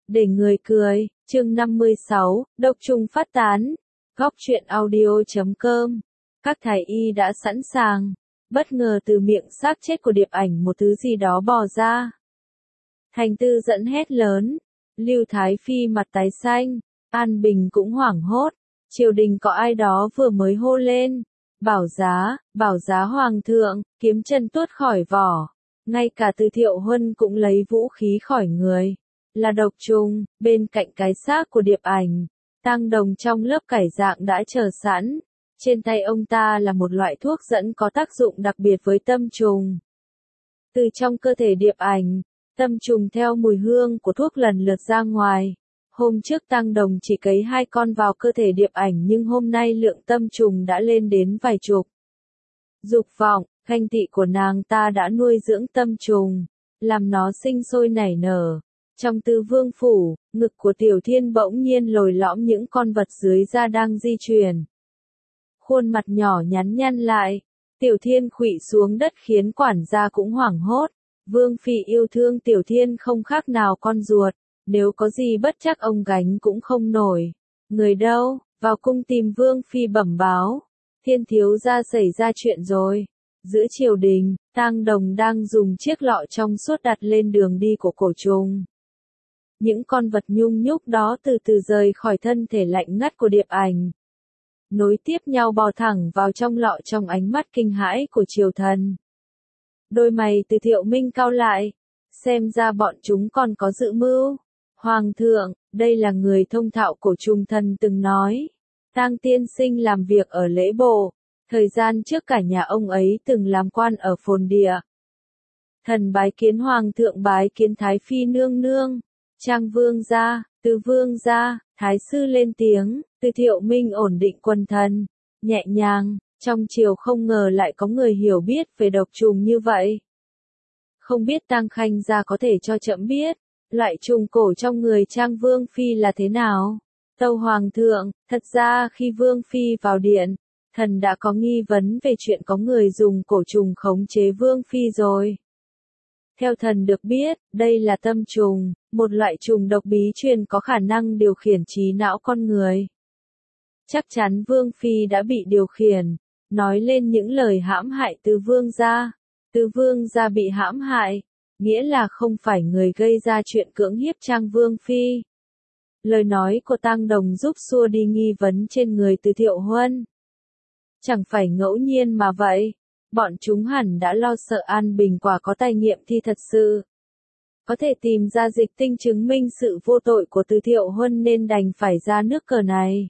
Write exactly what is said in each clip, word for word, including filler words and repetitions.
Để người cười, chương năm mươi sáu, độc trùng phát tán. Góc truyện audio chấm com. Các thái y đã sẵn sàng. Bất ngờ từ miệng xác chết của Điệp Ảnh một thứ gì đó bò ra. Thành Tư giận hét lớn. Lưu Thái Phi mặt tái xanh. An Bình cũng hoảng hốt. Triều đình có ai đó vừa mới hô lên. Bảo giá, bảo giá hoàng thượng, kiếm chân tuốt khỏi vỏ. Ngay cả Từ Thiệu Huân cũng lấy vũ khí khỏi người. Là độc trùng, bên cạnh cái xác của Điệp Ảnh. Tang Đồng trong lớp cải dạng đã chờ sẵn. Trên tay ông ta là một loại thuốc dẫn có tác dụng đặc biệt với tâm trùng. Từ trong cơ thể Điệp Ảnh, tâm trùng theo mùi hương của thuốc lần lượt ra ngoài. Hôm trước Tang Đồng chỉ cấy hai con vào cơ thể Điệp Ảnh nhưng hôm nay lượng tâm trùng đã lên đến vài chục. Dục vọng, ganh tị của nàng ta đã nuôi dưỡng tâm trùng, làm nó sinh sôi nảy nở. Trong Tư Vương phủ, ngực của Tiểu Thiên bỗng nhiên lồi lõm những con vật dưới da đang di chuyển. Khuôn mặt nhỏ nhắn nhăn lại, Tiểu Thiên khuỵu xuống đất khiến quản gia cũng hoảng hốt. Vương Phi yêu thương Tiểu Thiên không khác nào con ruột, nếu có gì bất chắc ông gánh cũng không nổi. Người đâu, vào cung tìm Vương Phi bẩm báo. Thiên thiếu gia xảy ra chuyện rồi. Giữa triều đình, Tang Đồng đang dùng chiếc lọ trong suốt đặt lên đường đi của cổ trùng. Những con vật nhung nhúc đó từ từ rời khỏi thân thể lạnh ngắt của Điệp Ảnh. Nối tiếp nhau bò thẳng vào trong lọ trong ánh mắt kinh hãi của triều thần. Đôi mày Từ Thiệu Minh cau lại. Xem ra bọn chúng còn có dự mưu. Hoàng thượng, đây là người thông thạo cổ trùng thần từng nói. Tang tiên sinh làm việc ở lễ bộ. Thời gian trước cả nhà ông ấy từng làm quan ở phồn địa. Thần bái kiến hoàng thượng, bái kiến Thái Phi nương nương. Trang vương gia, Từ vương gia, Thái sư lên tiếng. Từ Thiệu Minh ổn định quần thần, nhẹ nhàng. Trong triều không ngờ lại có người hiểu biết về độc trùng như vậy. Không biết Tang khanh gia có thể cho trẫm biết, loại trùng cổ trong người Trang vương phi là thế nào? Tâu hoàng thượng, thật ra khi vương phi vào điện, thần đã có nghi vấn về chuyện có người dùng cổ trùng khống chế vương phi rồi. Theo thần được biết, đây là tâm trùng, một loại trùng độc bí truyền có khả năng điều khiển trí não con người. Chắc chắn vương phi đã bị điều khiển, nói lên những lời hãm hại Từ vương gia. Từ vương gia bị hãm hại, nghĩa là không phải người gây ra chuyện cưỡng hiếp Trang vương phi. Lời nói của Tang Đồng giúp xua đi nghi vấn trên người Từ Thiệu Huân. Chẳng phải ngẫu nhiên mà vậy, bọn chúng hẳn đã lo sợ An Bình quả có tài nghiệm thi thật sự. Có thể tìm ra dịch tinh chứng minh sự vô tội của Từ Thiệu Huân nên đành phải ra nước cờ này.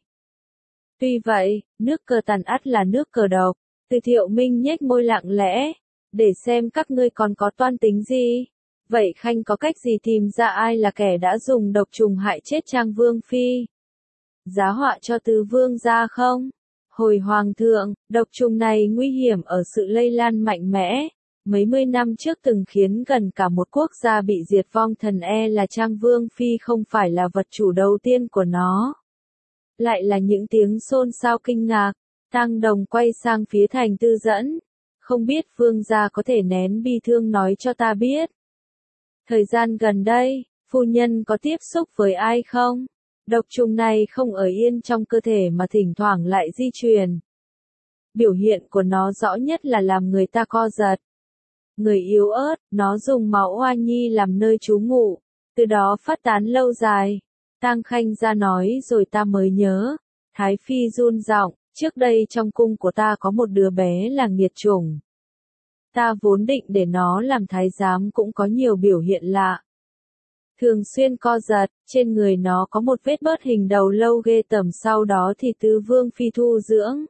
Tuy vậy, nước cờ tàn ắt là nước cờ độc. Từ Thiệu Minh nhếch môi lặng lẽ, để xem các ngươi còn có toan tính gì. Vậy khanh có cách gì tìm ra ai là kẻ đã dùng độc trùng hại chết Trang vương phi? Giá họa cho Từ vương gia không? Hồi hoàng thượng, độc trùng này nguy hiểm ở sự lây lan mạnh mẽ. Mấy mươi năm trước từng khiến gần cả một quốc gia bị diệt vong, thần e là Trang vương phi không phải là vật chủ đầu tiên của nó. Lại là những tiếng xôn xao kinh ngạc. Tang Đồng quay sang phía Thành Tư dẫn. Không biết vương gia có thể nén bi thương nói cho ta biết. Thời gian gần đây, phu nhân có tiếp xúc với ai không? Độc trùng này không ở yên trong cơ thể mà thỉnh thoảng lại di chuyển. Biểu hiện của nó rõ nhất là làm người ta co giật. Người yếu ớt, nó dùng máu oa nhi làm nơi trú ngụ, từ đó phát tán lâu dài. Tang khanh gia nói rồi ta mới nhớ. Thái Phi run giọng, trước đây trong cung của ta có một đứa bé là nghiệt chủng. Ta vốn định để nó làm thái giám cũng có nhiều biểu hiện lạ. Thường xuyên co giật, trên người nó có một vết bớt hình đầu lâu ghê tởm, sau đó thì Tư Vương Phi thu dưỡng.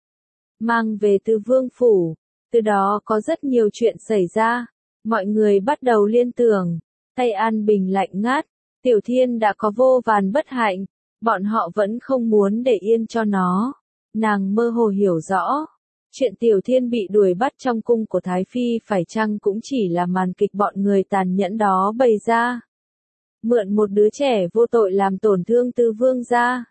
Mang về Tư Vương phủ, từ đó có rất nhiều chuyện xảy ra. Mọi người bắt đầu liên tưởng, tay An Bình lạnh ngắt, Tiểu Thiên đã có vô vàn bất hạnh, bọn họ vẫn không muốn để yên cho nó. Nàng mơ hồ hiểu rõ, chuyện Tiểu Thiên bị đuổi bắt trong cung của Thái Phi phải chăng cũng chỉ là màn kịch bọn người tàn nhẫn đó bày ra. Mượn một đứa trẻ vô tội làm tổn thương Tư vương gia.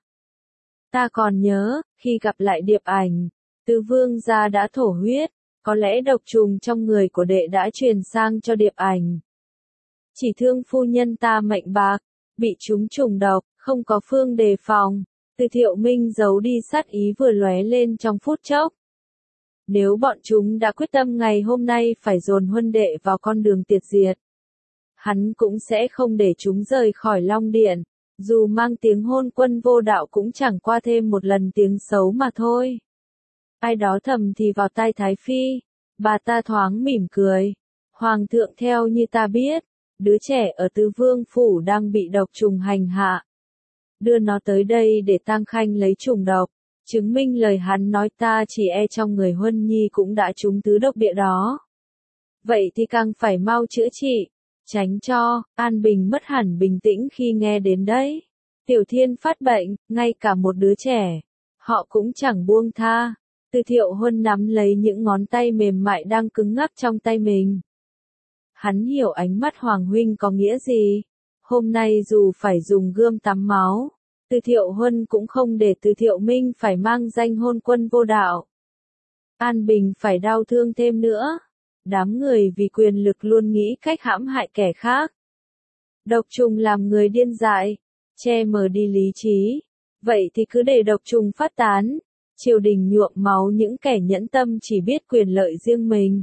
Ta còn nhớ, khi gặp lại Điệp Ảnh, Tư vương gia đã thổ huyết, có lẽ độc trùng trong người của đệ đã truyền sang cho Điệp Ảnh. Chỉ thương phu nhân ta mệnh bạc, Bị chúng trùng độc, không có phương đề phòng. Từ Thiệu Minh giấu đi sát ý vừa lóe lên trong phút chốc. Nếu bọn chúng đã quyết tâm ngày hôm nay phải dồn Huân đệ vào con đường tiệt diệt, hắn cũng sẽ không để chúng rời khỏi Long Điện, dù mang tiếng hôn quân vô đạo cũng chẳng qua thêm một lần tiếng xấu mà thôi. Ai đó thầm thì vào tai Thái Phi, bà ta thoáng mỉm cười. Hoàng thượng theo như ta biết, đứa trẻ ở Tứ Vương Phủ đang bị độc trùng hành hạ. Đưa nó tới đây để Tang Khanh lấy trùng độc, chứng minh lời hắn nói ta chỉ e trong người Huân Nhi cũng đã trúng tứ độc địa đó. Vậy thì càng phải mau chữa trị, tránh cho An Bình mất hẳn bình tĩnh khi nghe đến đấy. Tiểu Thiên phát bệnh, ngay cả một đứa trẻ, họ cũng chẳng buông tha. Từ Thiệu Huân nắm lấy những ngón tay mềm mại đang cứng ngắc trong tay mình. Hắn hiểu ánh mắt Hoàng huynh có nghĩa gì. Hôm nay dù phải dùng gươm tắm máu, Từ Thiệu Huân cũng không để Từ Thiệu Minh phải mang danh hôn quân vô đạo. An Bình phải đau thương thêm nữa. Đám người vì quyền lực luôn nghĩ cách hãm hại kẻ khác. Độc trùng làm người điên dại, che mờ đi lý trí. Vậy thì cứ để độc trùng phát tán. Triều đình nhuộm máu những kẻ nhẫn tâm chỉ biết quyền lợi riêng mình.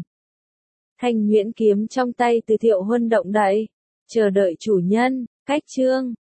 Thanh nhuyễn kiếm trong tay Từ Thiệu Huân động đậy, chờ đợi chủ nhân. Cách chương